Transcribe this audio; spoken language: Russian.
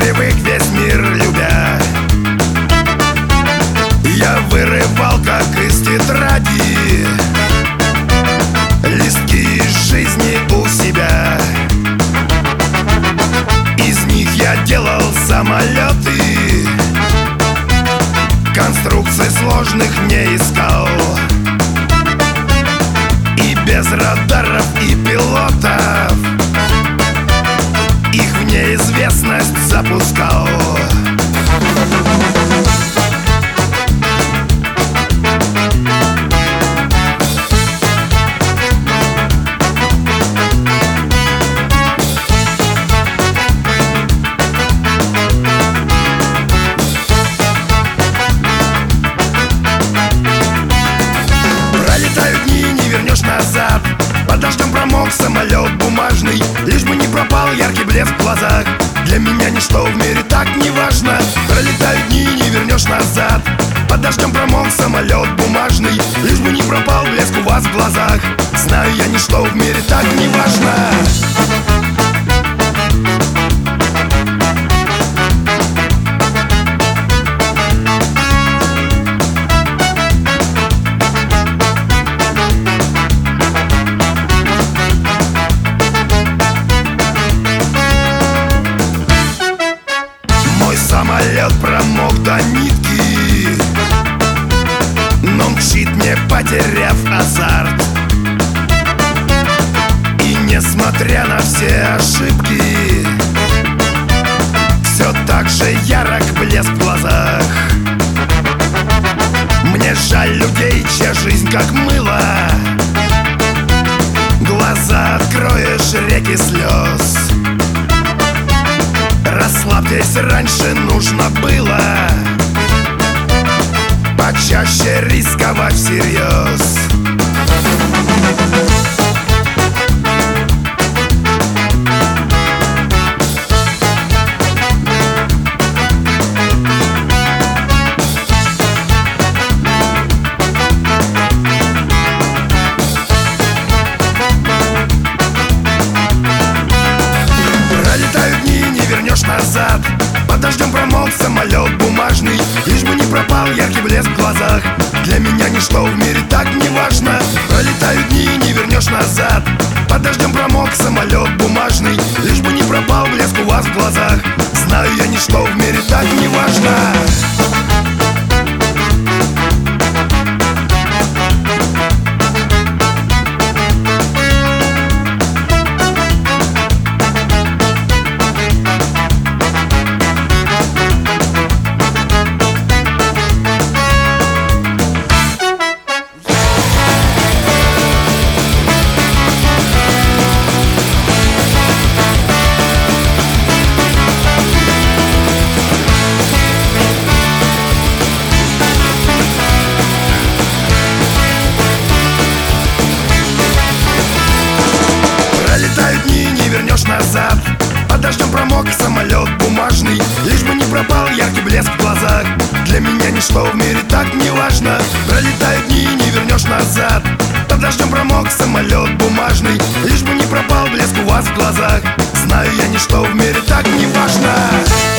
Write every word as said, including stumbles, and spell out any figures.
привык весь мир любя. Я вырывал, как из тетради, листки из жизни у себя. Из них я делал самолеты, конструкций сложных не искал. И без радаров и пилотов их в неизвестность запускал. Назад. Под дождем промок самолет бумажный, лишь бы не пропал яркий блеск в глазах. Для меня ничто в мире так не важно. Пролетают дни, не вернешь назад. Под дождем промок самолет бумажный, лишь бы не пропал блеск у вас в глазах. Знаю я, ничто в мире так не важно. Самолет промок до нитки, но мчит, не потеряв азарт. И несмотря на все ошибки, все так же ярок блеск в глазах. Мне жаль людей, чья жизнь как мыло. Глаза откроешь, реки слез. Расслабьтесь, раньше нужно было почаще рисковать всерьез. Назад. Под дождем промок самолет бумажный, лишь бы не пропал яркий блеск в глазах. Для меня ничто в мире так не важно. Пролетают дни, не вернешь назад. Под дождем промок самолет бумажный, лишь бы не пропал блеск у вас в глазах. Знаю я, ничто в мире так не важно. Назад. Под дождем промок самолет бумажный, лишь бы не пропал яркий блеск в глазах. Для меня ничто в мире так не важно. Пролетают дни, не вернешь назад. Под дождем промок самолет бумажный, лишь бы не пропал блеск у вас в глазах. Знаю я, ничто в мире так не важно.